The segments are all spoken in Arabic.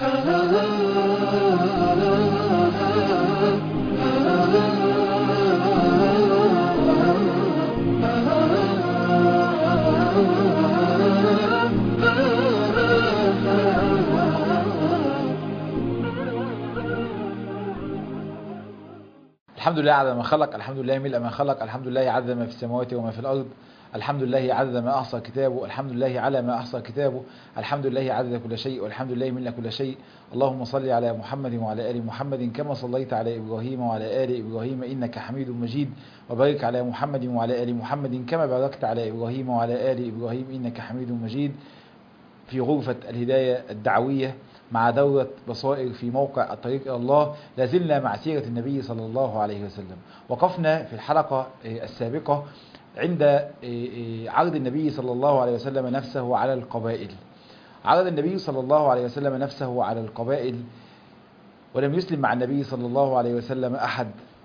الحمد لله عدد ما خلق، الحمد لله ملء ما خلق، الحمد لله عدد ما في السماوات وما في الأرض، الحمد لله عدد ما أحصى كتابه، الحمد لله على ما أحصى كتابه، الحمد لله عدد كل شيء، والحمد لله ملء كل شيء. اللهم صل على محمد وعلى آل محمد كما صليت على إبراهيم وعلى آل إبراهيم إنك حميد مجيد، وبارك على محمد وعلى آل محمد كما باركت على إبراهيم وعلى آل إبراهيم إنك حميد مجيد. في غرفة الهداية الدعوية مع دورة بصائر في موقع الطريق إلى الله، لازلنا مع سيرة النبي صلى الله عليه وسلم. وقفنا في الحلقة السابقة عند عرض النبي صلى الله عليه وسلم نفسه على القبائل. عرض النبي صلى الله عليه وسلم نفسه على القبائل، ولم يسلم مع النبي صلى الله عليه وسلم أحد.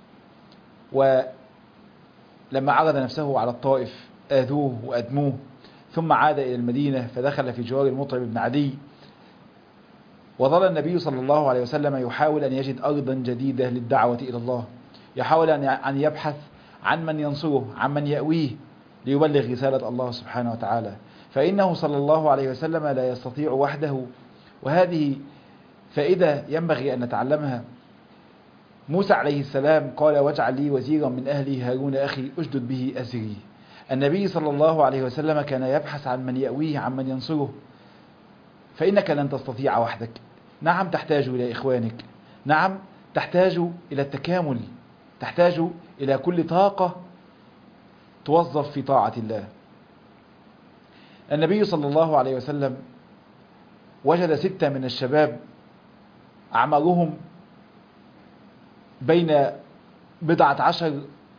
ولما عرض نفسه على الطائف آذوه وأدموه، ثم عاد إلى المدينة فدخل في جوار المطعم بن عدي. وظل النبي صلى الله عليه وسلم يحاول أن يجد أرضا جديدة للدعوة إلى الله، يحاول أن يبحث عن من ينصره، عن من يأويه ليبلغ رسالة الله سبحانه وتعالى، فإنه صلى الله عليه وسلم لا يستطيع وحده. وهذه فائدة ينبغي أن نتعلمها. موسى عليه السلام قال: واجعل لي وزيرا من أهلي هارون أخي أشدد به أزري. النبي صلى الله عليه وسلم كان يبحث عن من يأويه، عن من ينصره. فإنك لن تستطيع وحدك. نعم تحتاج إلى إخوانك، نعم تحتاج إلى التكامل، تحتاج إلى كل طاقة توظف في طاعة الله. النبي صلى الله عليه وسلم وجد 6 من الشباب أعمارهم بين 17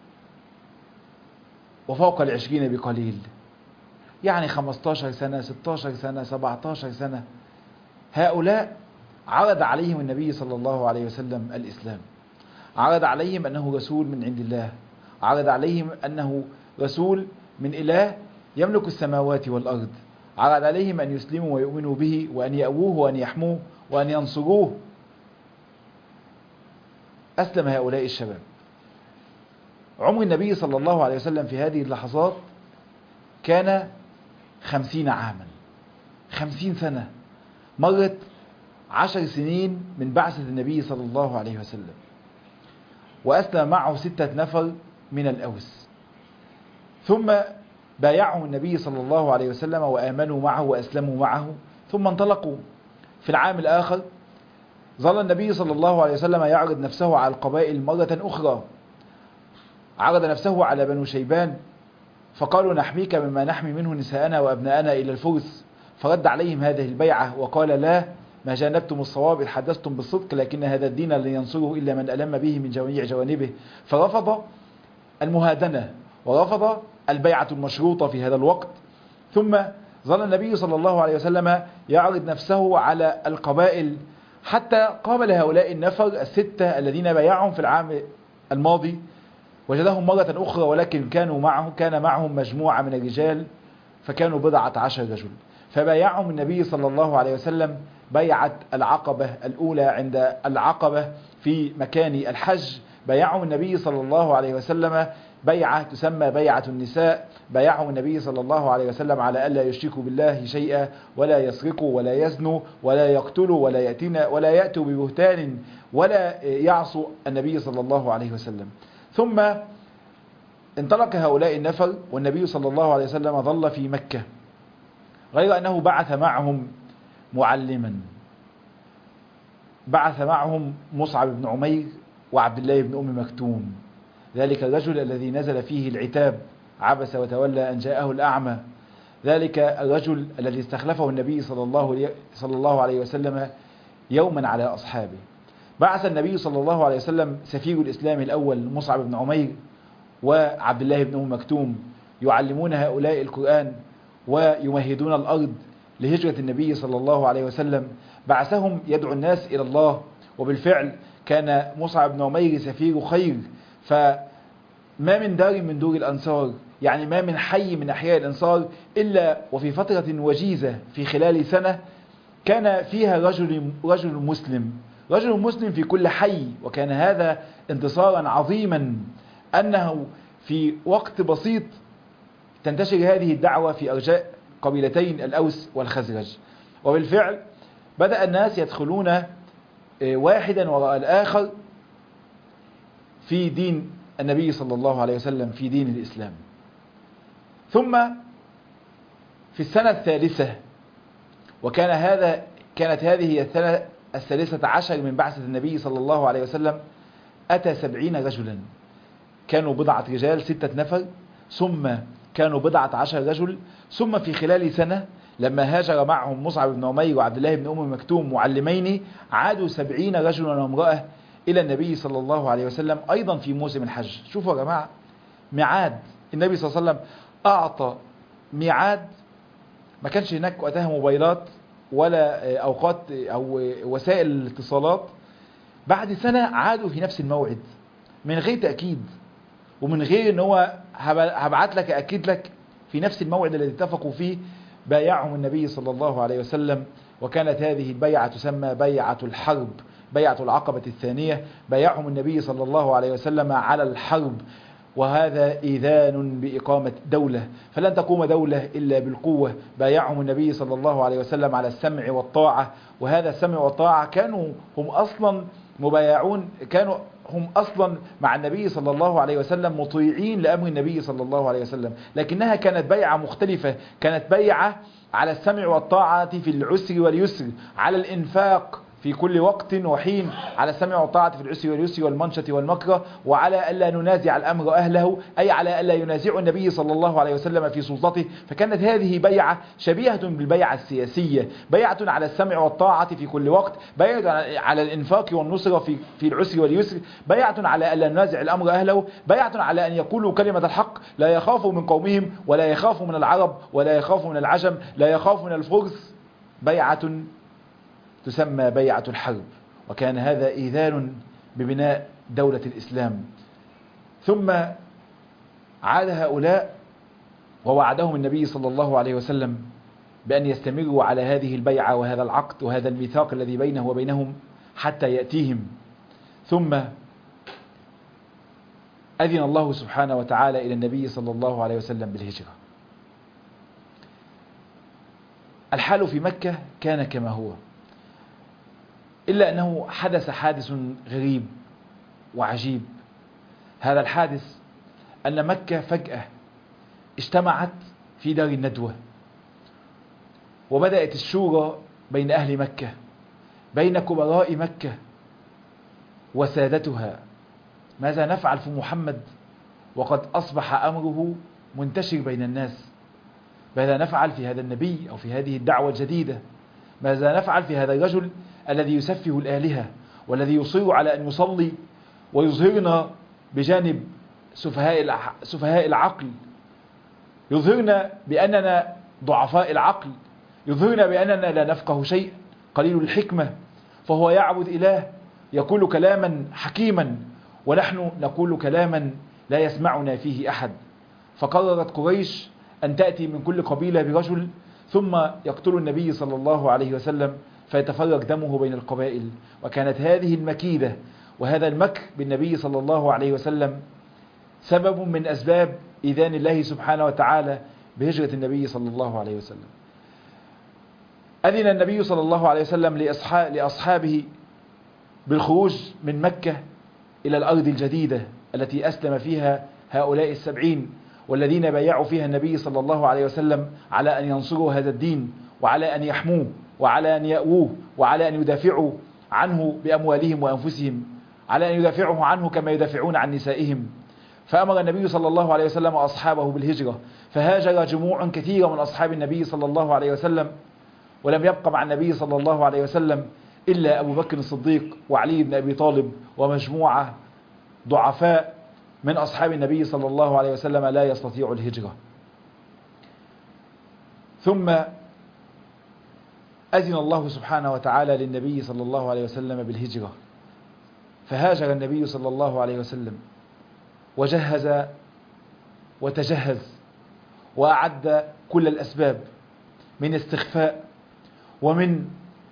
وفوق 20 بقليل، يعني 15 سنة 16 سنة 17 سنة. هؤلاء عرض عليهم النبي صلى الله عليه وسلم الإسلام، عرض عليهم أنه رسول من عند الله، عرض عليهم أنه رسول من إله يملك السماوات والأرض، عرض عليهم أن يسلموا ويؤمنوا به وأن يأووه وأن يحموه وأن ينصروه. أسلم هؤلاء الشباب. عمر النبي صلى الله عليه وسلم في هذه اللحظات كان 50 عاما، 50 سنة. مرت 10 سنين من بعثة النبي صلى الله عليه وسلم، وأسلم معه 6 نفر من الأوس، ثم بايعهم النبي صلى الله عليه وسلم وآمنوا معه وأسلموا معه، ثم انطلقوا. في العام الآخر ظل النبي صلى الله عليه وسلم يعرض نفسه على القبائل مرة أخرى. عرض نفسه على بنو شيبان، فقالوا: نحميك مما نحمي منه نساءنا وأبناءنا إلى الفرس. فرد عليهم هذه البيعة وقال: لا، ما جانبتم الصواب إذ حدثتم بالصدق، لكن هذا الدين لن ينصره إلا من ألم به من جميع جوانبه. فرفض المهادنة ورفض البيعة المشروطة في هذا الوقت. ثم ظل النبي صلى الله عليه وسلم يعرض نفسه على القبائل حتى قابل هؤلاء النفر 6 الذين بايعهم في العام الماضي. وجدهم مرة أخرى، ولكن كان معهم مجموعة من الرجال، فكانوا 14 رجل. فبايعهم النبي صلى الله عليه وسلم بيعة العقبة الأولى عند العقبة في مكان الحج. بايعهم النبي صلى الله عليه وسلم بيعة تسمى بيعة النساء. بايعهم النبي صلى الله عليه وسلم على ألا يشركوا بالله شيئا، ولا يسرقوا ولا يزنوا ولا يقتلوا ولا يأتوا ببهتان ولا يعصوا النبي صلى الله عليه وسلم. ثم انطلق هؤلاء النفر، والنبي صلى الله عليه وسلم ظل في مكة، غير أنه بعث معهم معلما. بعث معهم مصعب بن عمير وعبد الله بن أم مكتوم، ذلك الرجل الذي نزل فيه العتاب: عبس وتولى أن جاءه الأعمى. ذلك الرجل الذي استخلفه النبي صلى الله عليه وسلم يوما على أصحابه. بعث النبي صلى الله عليه وسلم سفير الإسلام الأول مصعب بن عمير وعبد الله بن أم مكتوم يعلمون هؤلاء القرآن ويمهدون الأرض لهجرة النبي صلى الله عليه وسلم. بعثهم يدعو الناس إلى الله، وبالفعل كان مصعب بن عمير سفير خير. فما من دار من دور الأنصار، يعني ما من حي من أحياء الأنصار، إلا وفي فترة وجيزة في خلال سنة كان فيها رجل مسلم في كل حي، وكان هذا انتصارا عظيما أنه في وقت بسيط تنتشر هذه الدعوة في أرجاء قبيلتين الأوس والخزرج. وبالفعل بدأ الناس يدخلون واحدا وراء الآخر في دين النبي صلى الله عليه وسلم، في دين الإسلام. ثم في السنة الثالثة، كانت هذه السنة 13 من بعثة النبي صلى الله عليه وسلم، أتى 70 رجلا، كانوا بضعة رجال 6 نفر، ثم كانوا 11 رجل، ثم في خلال سنة لما هاجر معهم مصعب بن عمير وعبد الله بن أم مكتوم معلمين، عادوا 70 رجلا وامرأة إلى النبي صلى الله عليه وسلم أيضا في موسم الحج. شوفوا يا جماعة، ميعاد النبي صلى الله عليه وسلم أعطى ميعاد، ما كانش هناك وقتها موبايلات ولا أوقات أو وسائل الاتصالات. بعد سنة عادوا في نفس الموعد من غير تأكيد، ومن غير ان هو هبعت لك أكيد لك، في نفس الموعد الذي اتفقوا فيه بايعهم النبي صلى الله عليه وسلم. وكانت هذه البيعة تسمى بيعة الحرب، بيعة العقبة الثانية. بايعهم النبي صلى الله عليه وسلم على الحرب، وهذا إذان بإقامة دولة، فلن تقوم دولة إلا بالقوة. بايعهم النبي صلى الله عليه وسلم على السمع والطاعة، وهذا السمع والطاعة كانوا هم أصلا مبايعون، كانوا هم أصلا مع النبي صلى الله عليه وسلم مطيعين لأمر النبي صلى الله عليه وسلم، لكنها كانت بيعة مختلفة، كانت بيعة على السمع والطاعة في العسر واليسر، على الإنفاق في كل وقت وحين، على السمع والطاعة في العسر واليسر والمنشة والمكره، وعلى ألا ننازع الأمر أهله، أي على ألا ينازع النبي صلى الله عليه وسلم في سلطته. فكانت هذه بيعة شبيهة بالبيعة السياسية، بيعة على السمع والطاعة في كل وقت، بيعة على الإنفاق والنصرة في العسر واليسر، بيعة على ألا ننازع الأمر أهله، بيعة على أن يقولوا كلمة الحق، لا يخافوا من قومهم ولا يخافوا من العرب ولا يخافوا من العجم، لا يخافوا من الفرس. بيعة تسمى بيعة الحرب، وكان هذا إيذان ببناء دولة الإسلام. ثم عاد هؤلاء ووعدهم النبي صلى الله عليه وسلم بأن يستمروا على هذه البيعة وهذا العقد وهذا الميثاق الذي بينه وبينهم حتى يأتيهم. ثم أذن الله سبحانه وتعالى إلى النبي صلى الله عليه وسلم بالهجرة. الحال في مكة كان كما هو، إلا أنه حدث حادث غريب وعجيب. هذا الحادث أن مكة فجأة اجتمعت في دار الندوة، وبدأت الشورى بين أهل مكة، بين كبراء مكة وسادتها. ماذا نفعل في محمد وقد أصبح أمره منتشر بين الناس؟ ماذا نفعل في هذا النبي أو في هذه الدعوة الجديدة؟ ماذا نفعل في هذا الرجل الذي يسفه الآلهة والذي يصر على أن يصلي ويظهرنا بجانب سفهاء العقل، يظهرنا بأننا ضعفاء العقل، يظهرنا بأننا لا نفقه شيء، قليل الحكمة، فهو يعبد إله يقول كلاما حكيما ونحن نقول كلاما لا يسمعنا فيه أحد. فقررت قريش أن تأتي من كل قبيلة برجل ثم يقتل النبي صلى الله عليه وسلم فيتفرق دمه بين القبائل. وكانت هذه المكيدة وهذا المكر بالنبي صلى الله عليه وسلم سبب من أسباب إذان الله سبحانه وتعالى بهجرة النبي صلى الله عليه وسلم. أذن النبي صلى الله عليه وسلم لأصحابه بالخروج من مكة إلى الأرض الجديدة التي أسلم فيها هؤلاء 70 والذين بايعوا فيها النبي صلى الله عليه وسلم على أن ينصروا هذا الدين وعلى أن يحموه وعلى أن يأووه وعلى أن يدافعوا عنه بأموالهم وأنفسهم، على أن يدافعوا عنه كما يدافعون عن نسائهم. فأمر النبي صلى الله عليه وسلم أصحابه بالهجرة، فهاجر جموع كثيرة من أصحاب النبي صلى الله عليه وسلم، ولم يبق مع النبي صلى الله عليه وسلم إلا أبو بكر الصديق وعلي بن أبي طالب ومجموعة ضعفاء من أصحاب النبي صلى الله عليه وسلم لا يستطيع الهجرة. ثم أذن الله سبحانه وتعالى للنبي صلى الله عليه وسلم بالهجرة، فهاجر النبي صلى الله عليه وسلم وجهز وتجهز وأعد كل الأسباب من استخفاء ومن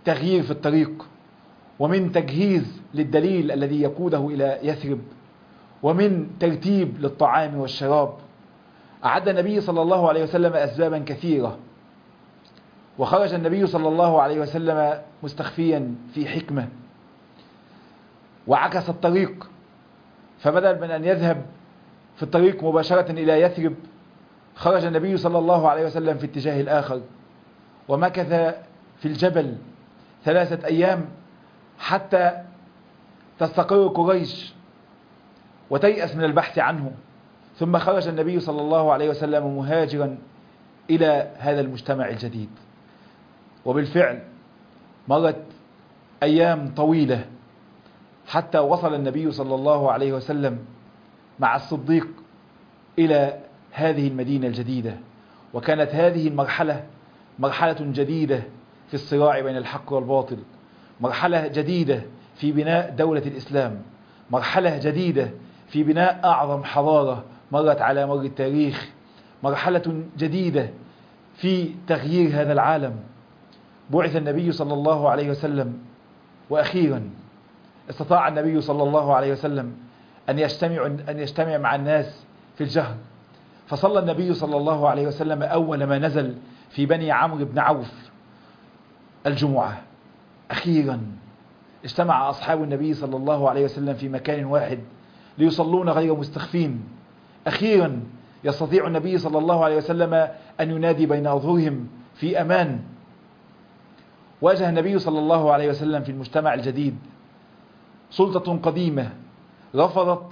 تغيير في الطريق، ومن تجهيز للدليل الذي يقوده إلى يثرب، ومن ترتيب للطعام والشراب. أعد النبي صلى الله عليه وسلم أسبابا كثيرة، وخرج النبي صلى الله عليه وسلم مستخفيا في حكمة، وعكس الطريق، فبدل من أن يذهب في الطريق مباشرة إلى يثرب، خرج النبي صلى الله عليه وسلم في اتجاه الآخر، ومكث في الجبل 3 أيام حتى تستقر قريش وتيأس من البحث عنه. ثم خرج النبي صلى الله عليه وسلم مهاجرا إلى هذا المجتمع الجديد. وبالفعل مرت أيام طويلة حتى وصل النبي صلى الله عليه وسلم مع الصديق إلى هذه المدينة الجديدة. وكانت هذه المرحلة مرحلة جديدة في الصراع بين الحق والباطل، مرحلة جديدة في بناء دولة الإسلام، مرحلة جديدة في بناء أعظم حضارة مرت على مر التاريخ، مرحلة جديدة في تغيير هذا العالم. بعث النبي صلى الله عليه وسلم، وأخيرا استطاع النبي صلى الله عليه وسلم أن يجتمع مع الناس في الجهر. فصلى النبي صلى الله عليه وسلم أول ما نزل في بني عمرو بن عوف الجمعة. أخيرا اجتمع أصحاب النبي صلى الله عليه وسلم في مكان واحد ليصلون غير مستخفين. أخيرا يستطيع النبي صلى الله عليه وسلم أن ينادي بين أظهرهم في أمان. واجه النبي صلى الله عليه وسلم في المجتمع الجديد سلطة قديمة رفضت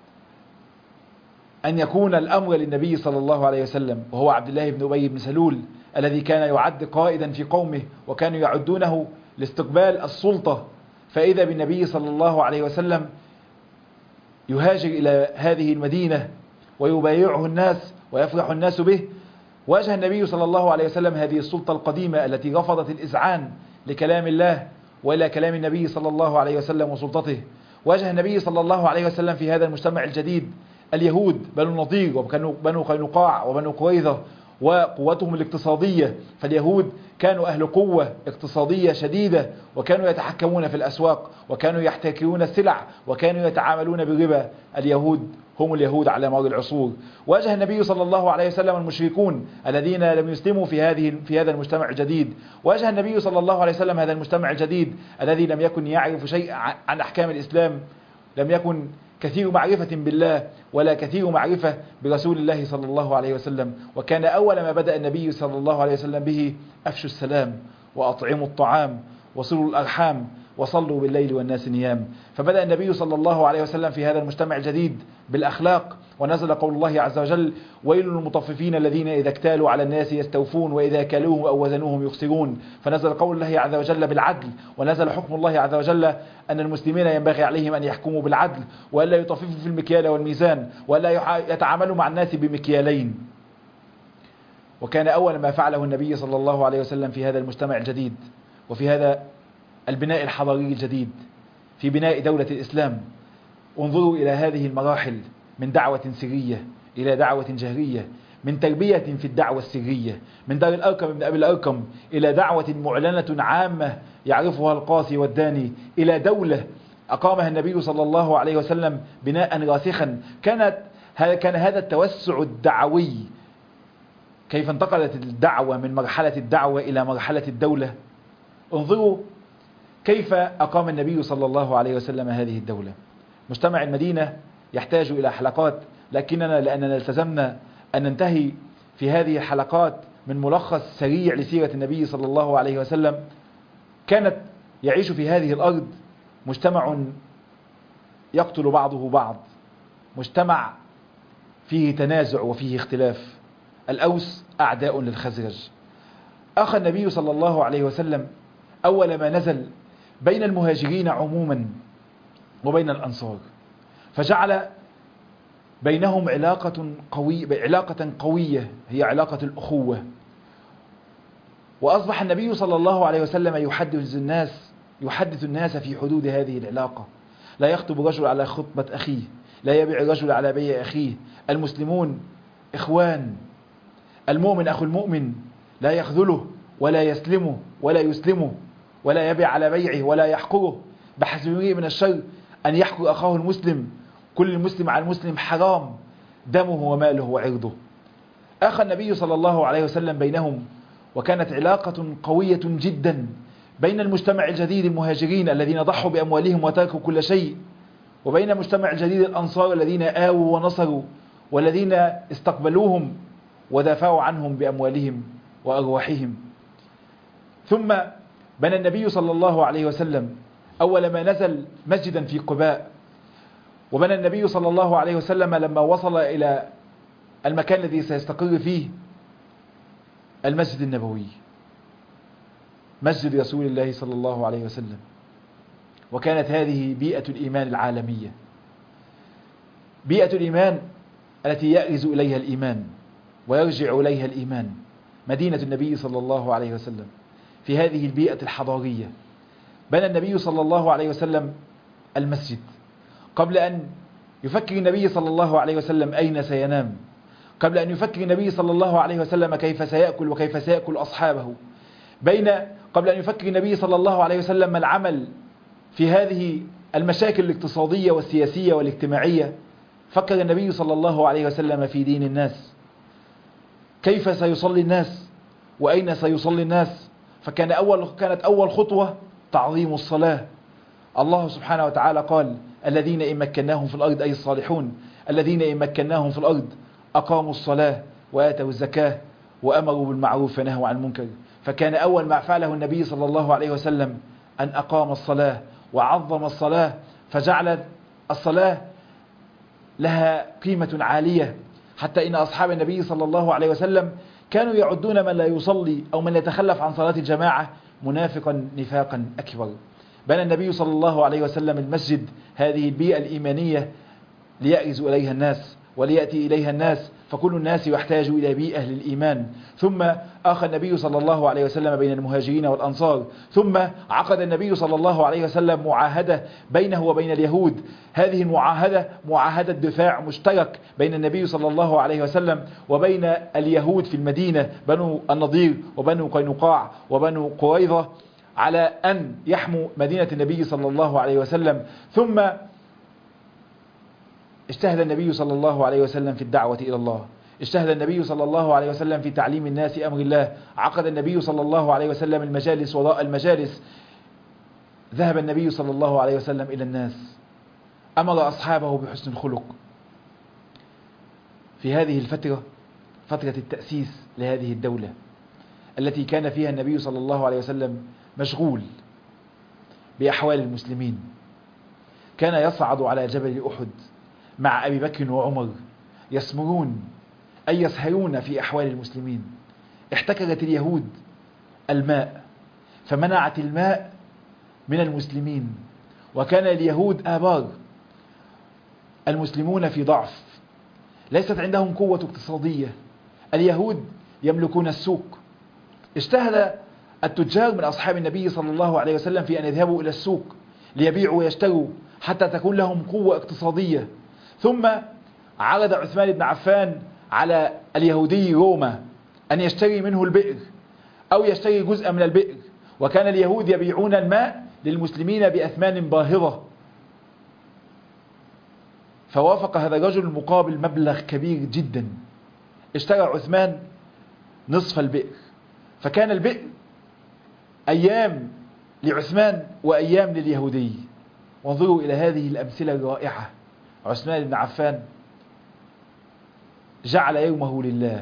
أن يكون الأمر للنبي صلى الله عليه وسلم، وهو عبد الله بن أبي بن سلول الذي كان يعد قائدا في قومه وكانوا يعدونه لاستقبال السلطة. فإذا بالنبي صلى الله عليه وسلم يهاجر إلى هذه المدينة ويبايعه الناس ويفرح الناس به. واجه النبي صلى الله عليه وسلم هذه السلطة القديمة التي رفضت الإذعان لكلام الله وإلى كلام النبي صلى الله عليه وسلم وسلطته. واجه النبي صلى الله عليه وسلم في هذا المجتمع الجديد اليهود، بنو النضير وبنو قينقاع وبنو قريظة وقوتهم الاقتصادية. فاليهود كانوا أهل قوة اقتصادية شديدة، وكانوا يتحكمون في الأسواق، وكانوا يحتكرون السلع، وكانوا يتعاملون بالربا. اليهود هم اليهود على مر العصور. واجه النبي صلى الله عليه وسلم المشركون الذين لم يسلموا في هذا المجتمع الجديد. واجه النبي صلى الله عليه وسلم هذا المجتمع الجديد الذي لم يكن يعرف شيء عن أحكام الإسلام، لم يكن كثير معرفة بالله ولا كثير معرفة برسول الله صلى الله عليه وسلم. وكان أول ما بدأ النبي صلى الله عليه وسلم به: أفشوا السلام وأطعموا الطعام وصلوا الأرحام وصلوا بالليل والناس نيام. فبدأ النبي صلى الله عليه وسلم في هذا المجتمع الجديد بالأخلاق، ونزل قول الله عز وجل: ويل للمطففين الذين إذا اكتالوا على الناس يستوفون وإذا كالوهم أو وزنوهم يخسرون. فنزل قول الله عز وجل بالعدل، ونزل حكم الله عز وجل أن المسلمين ينبغي عليهم أن يحكموا بالعدل، وألا يطففوا في المكيال والميزان، وألا يتعاملوا مع الناس بمكيالين. وكان أول ما فعله النبي صلى الله عليه وسلم في هذا المجتمع الجديد وفي هذا البناء الحضاري الجديد في بناء دولة الإسلام: انظروا إلى هذه المراحل من دعوة سرية إلى دعوة جهرية، من تربية في الدعوة السرية من دار الأرقم بن أبي الأرقم إلى دعوة معلنة عامة يعرفها القاصي والداني، إلى دولة أقامها النبي صلى الله عليه وسلم بناء راسخا. كان هذا التوسع الدعوي. كيف انتقلت الدعوة من مرحلة الدعوة إلى مرحلة الدولة؟ انظروا كيف أقام النبي صلى الله عليه وسلم هذه الدولة. مجتمع المدينة يحتاج إلى حلقات، لأننا التزمنا أن ننتهي في هذه الحلقات من ملخص سريع لسيرة النبي صلى الله عليه وسلم. كانت يعيش في هذه الأرض مجتمع يقتل بعضه بعض، مجتمع فيه تنازع وفيه اختلاف. الأوس أعداء للخزرج. أخى النبي صلى الله عليه وسلم أول ما نزل بين المهاجرين عموما وبين الأنصار، فجعل بينهم علاقة قوية هي علاقة الأخوة. وأصبح النبي صلى الله عليه وسلم يحدث الناس في حدود هذه العلاقة. لا يخطب رجل على خطبة أخيه، لا يبيع رجل على بيع أخيه. المسلمون إخوان، المؤمن أخو المؤمن، لا يخذله ولا يسلمه ولا يسلمه. ولا يبيع على بيعه ولا يحقره، بحسب امرئ من الشر أن يحقر أخاه المسلم، كل المسلم على المسلم حرام دمه وماله وعرضه. أخى النبي صلى الله عليه وسلم بينهم، وكانت علاقة قوية جدا بين المجتمع الجديد المهاجرين الذين ضحوا بأموالهم وتركوا كل شيء، وبين المجتمع الجديد الأنصار الذين آووا ونصروا والذين استقبلوهم ودافعوا عنهم بأموالهم وأرواحهم. ثم بنى النبي صلى الله عليه وسلم أول ما نزل مسجدا في قباء، وبنى النبي صلى الله عليه وسلم لما وصل إلى المكان الذي سيستقر فيه المسجد النبوي، مسجد رسول الله صلى الله عليه وسلم. وكانت هذه بيئة الإيمان العالمية، بيئة الإيمان التي يأرز إليها الإيمان ويرجع إليها الإيمان، مدينة النبي صلى الله عليه وسلم. في هذه البيئة الحضارية بنى النبي صلى الله عليه وسلم المسجد قبل أن يفكر النبي صلى الله عليه وسلم أين سينام، قبل أن يفكر النبي صلى الله عليه وسلم كيف سيأكل وكيف سيأكل أصحابه، قبل أن يفكر النبي صلى الله عليه وسلم ما العمل في هذه المشاكل الاقتصادية والسياسية والاجتماعية، فكر النبي صلى الله عليه وسلم في دين الناس، كيف سيصلي الناس وأين سيصلي الناس. كانت أول خطوة تعظيم الصلاة. الله سبحانه وتعالى قال: الذين إن مكناهم في الأرض، أي الصالحون، الذين إن مكناهم في الأرض أقاموا الصلاة وآتوا الزكاة وأمروا بالمعروف ونهوا عن المنكر. فكان أول ما فعله النبي صلى الله عليه وسلم أن أقام الصلاة وعظم الصلاة، فجعل الصلاة لها قيمة عالية، حتى إن أصحاب النبي صلى الله عليه وسلم كانوا يعدون من لا يصلي أو من يتخلف عن صلاة الجماعة منافقا نفاقا أكبر. بنى النبي صلى الله عليه وسلم المسجد، هذه البيئة الإيمانية، ليأرز إليها الناس وليأتي إليها الناس، فكل الناس يحتاج إلى بيئة للإيمان. ثم آخى النبي صلى الله عليه وسلم بين المهاجرين والأنصار، ثم عقد النبي صلى الله عليه وسلم معاهدة بينه وبين اليهود. هذه المعاهدة معاهدة دفاع مشترك بين النبي صلى الله عليه وسلم وبين اليهود في المدينة، بنو النضير وبنو قينقاع وبنو قريظة، على أن يحموا مدينة النبي صلى الله عليه وسلم. ثم اجتهد النبي صلى الله عليه وسلم في الدعوة إلى الله، اجتهد النبي صلى الله عليه وسلم في تعليم الناس أمر الله، عقد النبي صلى الله عليه وسلم المجالس وراء المجالس، ذهب النبي صلى الله عليه وسلم إلى الناس، أمر أصحابه بحسن الخلق. في هذه الفترة، فترة التأسيس لهذه الدولة التي كان فيها النبي صلى الله عليه وسلم مشغول بأحوال المسلمين، كان يصعد على جبل أحد مع أبي بكر وعمر يسمرون أي يسهرون في أحوال المسلمين. احتكرت اليهود الماء فمنعت الماء من المسلمين، وكان اليهود آبار، المسلمون في ضعف، ليست عندهم قوة اقتصادية. اليهود يملكون السوق. اجتهد التجار من أصحاب النبي صلى الله عليه وسلم في أن يذهبوا إلى السوق ليبيعوا ويشتروا حتى تكون لهم قوة اقتصادية. ثم عرض عثمان بن عفان على اليهودي روما أن يشتري منه البئر أو يشتري جزءا من البئر، وكان اليهود يبيعون الماء للمسلمين بأثمان باهظة. فوافق هذا الرجل مقابل مبلغ كبير جدا، اشترى عثمان نصف البئر، فكان البئر أيام لعثمان وأيام لليهودي. وانظروا إلى هذه الأمثلة الرائعة. عثمان بن عفان جعل يومه لله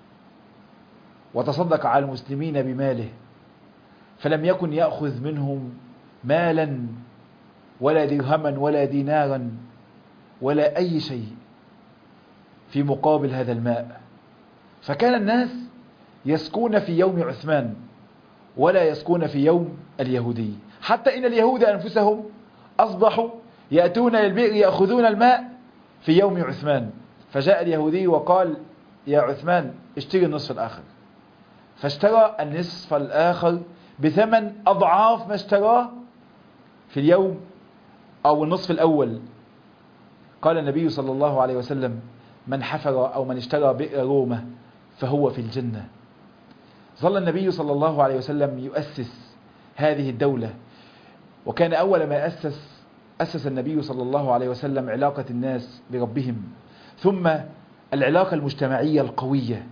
وتصدق على المسلمين بماله، فلم يكن يأخذ منهم مالا ولا درهما ولا دينارا ولا أي شيء في مقابل هذا الماء. فكان الناس يسكون في يوم عثمان ولا يسكون في يوم اليهودي، حتى إن اليهود أنفسهم أصبحوا يأتون للبئر يأخذون الماء في يوم عثمان. فجاء اليهودي وقال: يا عثمان اشتري النصف الآخر، فاشترى النصف الآخر بثمن أضعاف ما اشتراه في اليوم أو النصف الأول. قال النبي صلى الله عليه وسلم: من حفر أو من اشترى بئر رومة فهو في الجنة. ظل النبي صلى الله عليه وسلم يؤسس هذه الدولة. وكان أول ما أسس النبي صلى الله عليه وسلم علاقة الناس بربهم، ثم العلاقة المجتمعية القوية،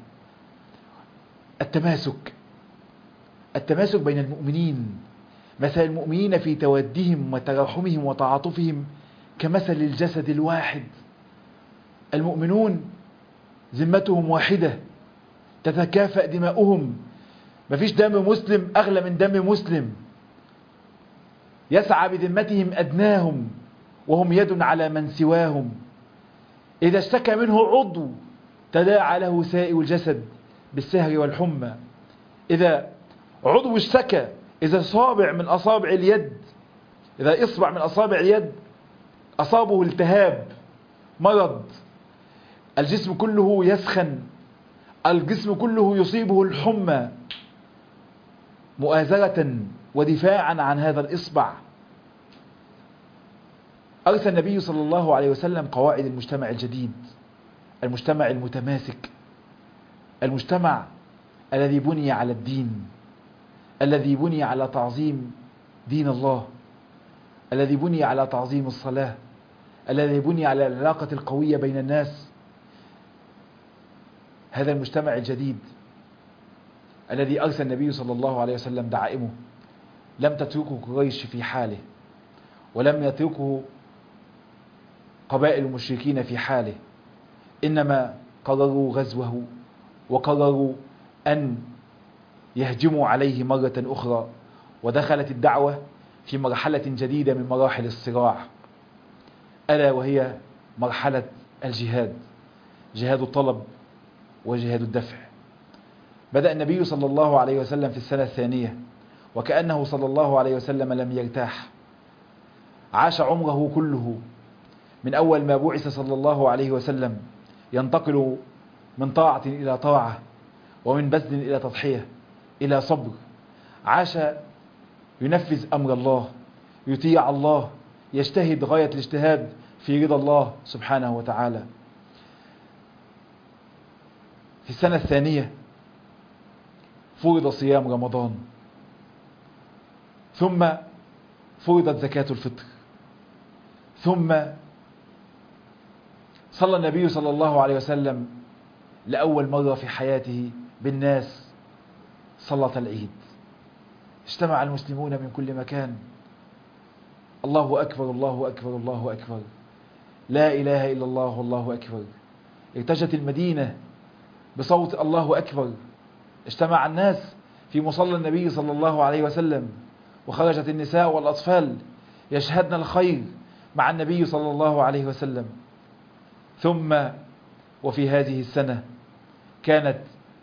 التماسك بين المؤمنين. مثل المؤمنين في تودهم وتراحمهم وتعاطفهم كمثل الجسد الواحد. المؤمنون ذمتهم واحدة، تتكافأ دماؤهم، مفيش دم مسلم أغلى من دم مسلم. يسعى بذمتهم أدناهم وهم يد على من سواهم. إذا اشتكى منه عضو تداعى له سائر الجسد بالسهر والحمى. إذا عضو اشتكى، إذا صابع من أصابع اليد، إذا إصبع من أصابع اليد أصابه التهاب مرض، الجسم كله يسخن، الجسم كله يصيبه الحمى، مؤازرة ودفاعا عن هذا الإصبع. أرسل النبي صلى الله عليه وسلم قواعد المجتمع الجديد، المجتمع المتماسك، المجتمع الذي بني على الدين، الذي بني على تعظيم دين الله، الذي بني على تعظيم الصلاة، الذي بني على العلاقة القوية بين الناس. هذا المجتمع الجديد الذي أرسل النبي صلى الله عليه وسلم دعائمه لم تتركه قريش في حاله، ولم يتركه قبائل المشركين في حاله، إنما قرروا غزوه وقرروا أن يهجموا عليه مرة أخرى. ودخلت الدعوة في مرحلة جديدة من مراحل الصراع، ألا وهي مرحلة الجهاد، جهاد الطلب وجهاد الدفع. بدأ النبي صلى الله عليه وسلم في السنة الثانية، وكأنه صلى الله عليه وسلم لم يرتاح. عاش عمره كله من أول ما بعث صلى الله عليه وسلم ينتقل من طاعة إلى طاعة، ومن بذل إلى تضحية إلى صبر. عاش ينفذ أمر الله، يطيع الله، يجتهد غاية الاجتهاد في رضا الله سبحانه وتعالى. في السنة الثانية فرض صيام رمضان، ثم فرضت زكاة الفطر، ثم صلى النبي صلى الله عليه وسلم لأول مرة في حياته بالناس صلاة العيد. اجتمع المسلمون من كل مكان، الله أكبر الله أكبر الله أكبر، لا إله إلا الله والله أكبر. ارتجت المدينة بصوت الله أكبر. اجتمع الناس في مصلى النبي صلى الله عليه وسلم، وخرجت النساء والأطفال يشهدن الخير مع النبي صلى الله عليه وسلم. ثم وفي هذه السنة كانت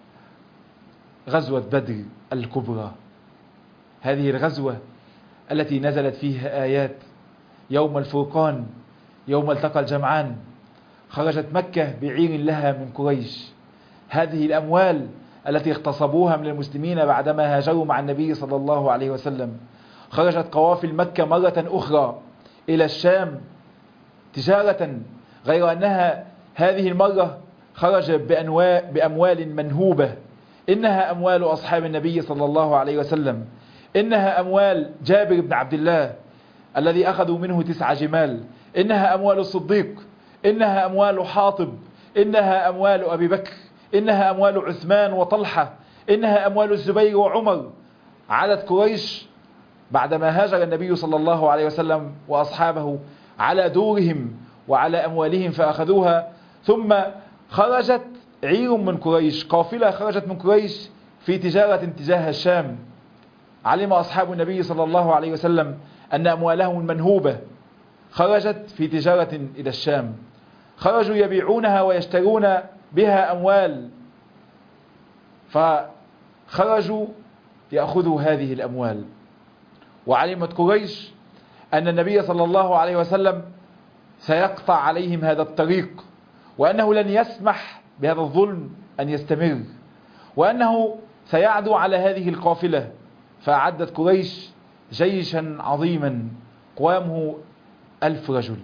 غزوة بدر الكبرى، هذه الغزوة التي نزلت فيها آيات يوم الفرقان، يوم التقى الجمعان. خرجت مكة بعير لها من قريش، هذه الأموال التي اغتصبوها من المسلمين بعدما هاجروا مع النبي صلى الله عليه وسلم. خرجت قوافل مكة مرة أخرى إلى الشام تجارة، غير أنها هذه المرة خرج بأموال منهوبة. إنها أموال أصحاب النبي صلى الله عليه وسلم، إنها أموال جابر بن عبد الله الذي أخذوا منه 9 جمال، إنها أموال الصديق، إنها أموال حاطب، إنها أموال أبي بكر، إنها أموال عثمان وطلحة، إنها أموال الزبير وعمر. عادت قريش بعدما هاجر النبي صلى الله عليه وسلم وأصحابه على دورهم وعلى أموالهم فأخذوها. ثم خرجت عير من قريش، قافلة خرجت من قريش في تجارة تجاه الشام. علم أصحاب النبي صلى الله عليه وسلم أن أموالهم المنهوبة خرجت في تجارة إلى الشام، خرجوا يبيعونها ويشترون بها أموال، فخرجوا يأخذوا هذه الأموال. وعلمت قريش أن النبي صلى الله عليه وسلم سيقطع عليهم هذا الطريق، وأنه لن يسمح بهذا الظلم أن يستمر، وأنه سيعدو على هذه القافلة. فأعدت قريش جيشا عظيما قوامه 1000 رجل.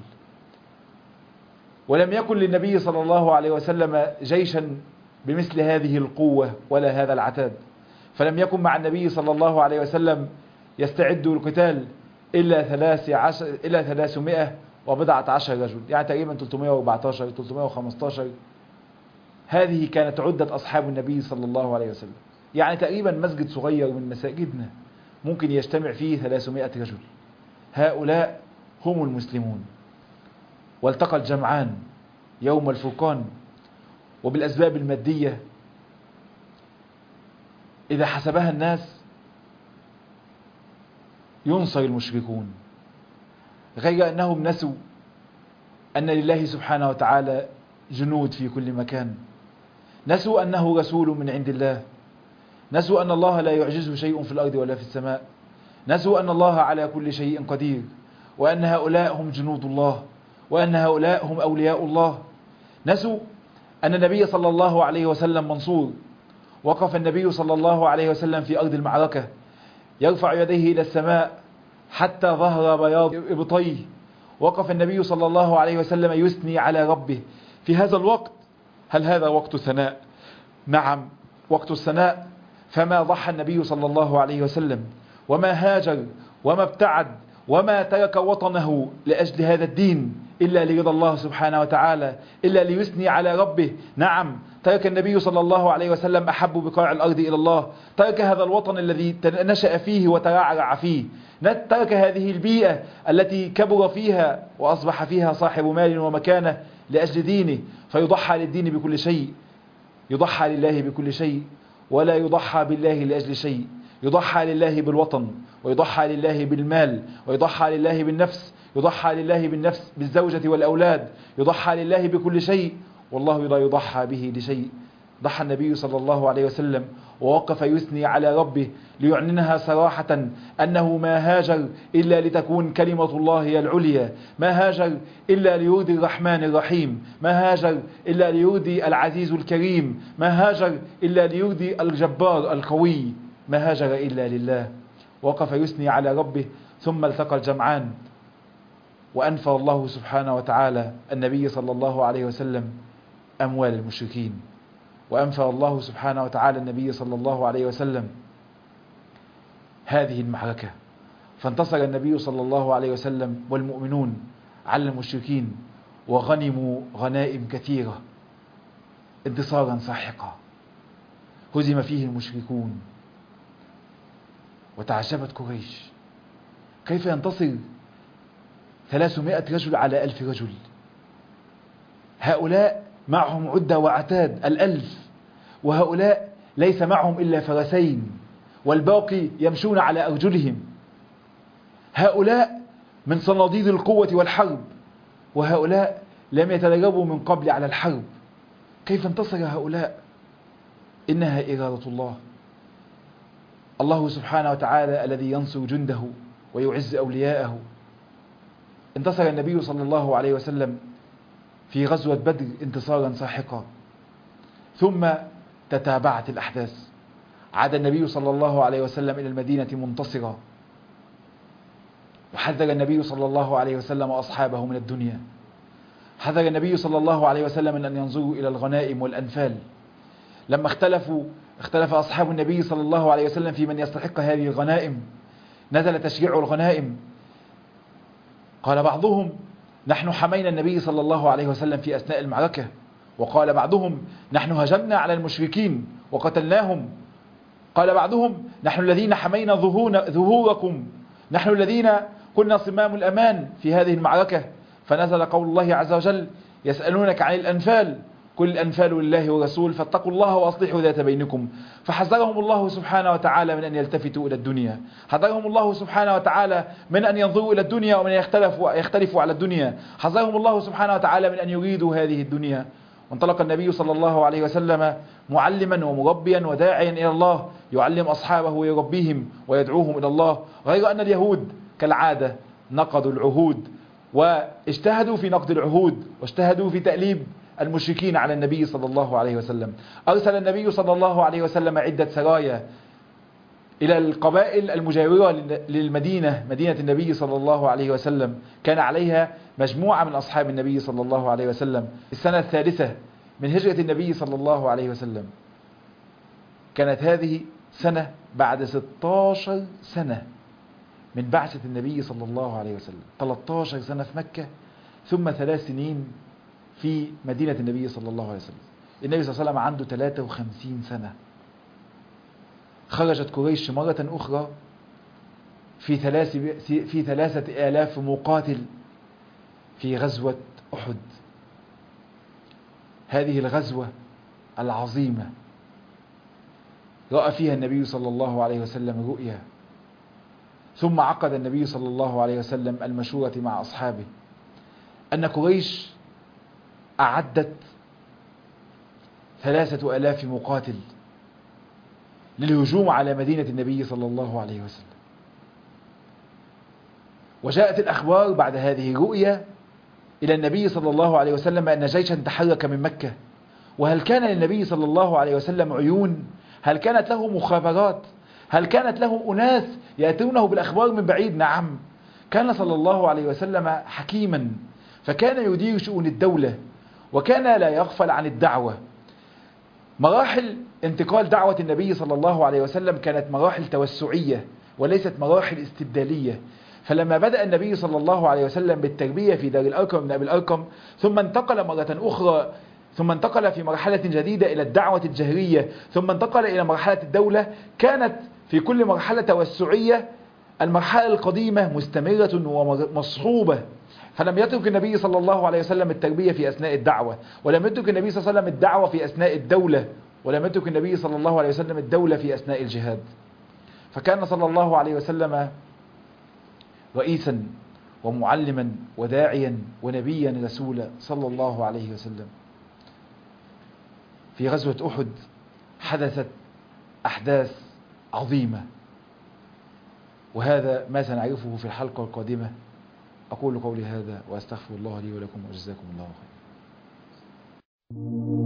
ولم يكن للنبي صلى الله عليه وسلم جيشا بمثل هذه القوة ولا هذا العتاد، فلم يكن مع النبي صلى الله عليه وسلم يستعد للقتال إلا 310 رجل، يعني تقريبا 314 315. هذه كانت عدة أصحاب النبي صلى الله عليه وسلم، يعني تقريبا مسجد صغير من مساجدنا ممكن يجتمع فيه 300 رجل. هؤلاء هم المسلمون. والتقى الجمعان يوم الفرقان، وبالأسباب المادية إذا حسبها الناس ينصر المشركون، غير أنهم نسوا أن لله سبحانه وتعالى جنود في كل مكان، نسوا أنه رسول من عند الله، نسوا أن الله لا يعجزه شيء في الأرض ولا في السماء، نسوا أن الله على كل شيء قدير، وأن هؤلاء هم جنود الله، وأن هؤلاء هم أولياء الله. نسوا أن النبي صلى الله عليه وسلم منصور. وقف النبي صلى الله عليه وسلم في أرض المعركة يرفع يديه إلى السماء حتى ظهر بياض إبطيه. وقف النبي صلى الله عليه وسلم يثني على ربه في هذا الوقت. هل هذا وقت ثناء؟ نعم، وقت الثناء. فما ضحى النبي صلى الله عليه وسلم وما هاجر وما ابتعد وما ترك وطنه لأجل هذا الدين إلا لرضا الله سبحانه وتعالى، إلا ليثني على ربه. نعم، ترك النبي صلى الله عليه وسلم أحب بقاع الأرض إلى الله، ترك هذا الوطن الذي نشأ فيه وترعرع فيه، ترك هذه البيئة التي كبر فيها وأصبح فيها صاحب مال ومكانة لأجل دينه، فيضحى للدين بكل شيء، يضحى لله بكل شيء، ولا يضحى بالله لأجل شيء. يضحى لله بالوطن، ويضحى لله بالمال، ويضحى لله بالنفس، يضحى لله بالنفس بالزوجة والأولاد، يضحى لله بكل شيء، والله لا يضحى به لشيء. ضحى النبي صلى الله عليه وسلم ووقف يثني على ربه ليعلنها صراحة أنه ما هاجر إلا لتكون كلمة الله هي العليا، ما هاجر إلا ليرضي الرحمن الرحيم، ما هاجر إلا ليرضي العزيز الكريم، ما هاجر إلا ليرضي الجبار القوي، ما هاجر إلا لله. وقف يثني على ربه. ثم التقى الجمعان وأنفى الله سبحانه وتعالى النبي صلى الله عليه وسلم أموال المشركين، وأنفى الله سبحانه وتعالى النبي صلى الله عليه وسلم هذه المعركة. فانتصر النبي صلى الله عليه وسلم والمؤمنون على المشركين، وغنموا غنائم كثيرة انتصارا ساحقا. هزم فيه المشركون، وتعجبت قريش كيف ينتصر 300 رجل على 1000 رجل. هؤلاء معهم عدة وعتاد 1000، وهؤلاء ليس معهم إلا فرسين، والباقي يمشون على أرجلهم. هؤلاء من صناديد القوة والحرب، وهؤلاء لم يتدربوا من قبل على الحرب. كيف انتصر هؤلاء؟ إنها إرادة الله. الله سبحانه وتعالى الذي ينصر جنده ويعز أولياءه. انتصر النبي صلى الله عليه وسلم في غزوة بدر انتصارا ساحقا. ثم تتابعت الأحداث. عاد النبي صلى الله عليه وسلم إلى المدينة منتصرا، وحذر النبي صلى الله عليه وسلم أصحابه من الدنيا. حذر النبي صلى الله عليه وسلم من أن ينظروا إلى الغنائم والأنفال. لما اختلف أصحاب النبي صلى الله عليه وسلم في من يستحق هذه الغنائم، نزل تشريع الغنائم. قال بعضهم: نحن حمينا النبي صلى الله عليه وسلم في أثناء المعركة. وقال بعضهم: نحن هجمنا على المشركين وقتلناهم. قال بعضهم: نحن الذين حمينا ظهوركم، نحن الذين كنا صمام الأمان في هذه المعركة. فنزل قول الله عز وجل: يسألونك عن الأنفال، قل الأنفال لله ورسول فاتقوا الله وأصلحوا ذات بينكم. فحذرهم الله سبحانه وتعالى من أن يلتفتوا إلى الدنيا، حذرهم الله سبحانه وتعالى من أن ينظروا إلى الدنيا ومن يختلفوا على الدنيا، حذرهم الله سبحانه وتعالى من أن يريدوا هذه الدنيا. وانطلق النبي صلى الله عليه وسلم معلما ومربيا وداعيا إلى الله، يعلم أصحابه ويربيهم ويدعوهم إلى الله. غير أن اليهود كالعادة نقضوا العهود، واجتهدوا في نقض العهود، واجتهدوا في تأليب المشركين على النبي صلى الله عليه وسلم. أرسل النبي صلى الله عليه وسلم عدة سرايا إلى القبائل المجاورة للمدينة، مدينة النبي صلى الله عليه وسلم. كان عليها مجموعة من أصحاب النبي صلى الله عليه وسلم. السنة الثالثة من هجرة النبي صلى الله عليه وسلم، كانت هذه سنة بعد 16 سنة من بعثة النبي صلى الله عليه وسلم، 13 سنة في مكة ثم 3 سنين في مدينة النبي صلى الله عليه وسلم. النبي صلى الله عليه وسلم عنده 53 سنة. خرجت قريش مرة أخرى في 3000 مقاتل في غزوة أحد. هذه الغزوة العظيمة رأى فيها النبي صلى الله عليه وسلم رؤيا، ثم عقد النبي صلى الله عليه وسلم المشورة مع أصحابه أن قريش أعدت 3000 مقاتل للهجوم على مدينة النبي صلى الله عليه وسلم. وجاءت الأخبار بعد هذه الرؤيا إلى النبي صلى الله عليه وسلم أن جيشا تحرك من مكة. وهل كان للنبي صلى الله عليه وسلم عيون؟ هل كانت له مخابرات؟ هل كانت له أناس يأتونه بالأخبار من بعيد؟ نعم، كان صلى الله عليه وسلم حكيما، فكان يدير شؤون الدولة، وكان لا يغفل عن الدعوة. مراحل انتقال دعوة النبي صلى الله عليه وسلم كانت مراحل توسعية وليست مراحل استبدالية. فلما بدأ النبي صلى الله عليه وسلم بالتربية في دار الأرقم بن أبي الأرقم، ثم انتقل مرة أخرى، ثم انتقل في مرحلة جديدة إلى الدعوة الجهرية، ثم انتقل إلى مرحلة الدولة، كانت في كل مرحلة توسعية المرحلة القديمة مستمرة ومصحوبة. فلم يترك النبي صلى الله عليه وسلم التربية في أثناء الدعوة، ولم يترك النبي صلى الله عليه وسلم الدعوة في أثناء الدولة، ولم يترك النبي صلى الله عليه وسلم الدولة في أثناء الجهاد. فكان صلى الله عليه وسلم رئيسا ومعلما وداعيا ونبيا رسولا صلى الله عليه وسلم. في غزوة أحد حدثت أحداث عظيمة، وهذا ما سنعرفه في الحلقة القادمة. أقول قولي هذا وأستغفر الله لي ولكم وجزاكم الله خيرا.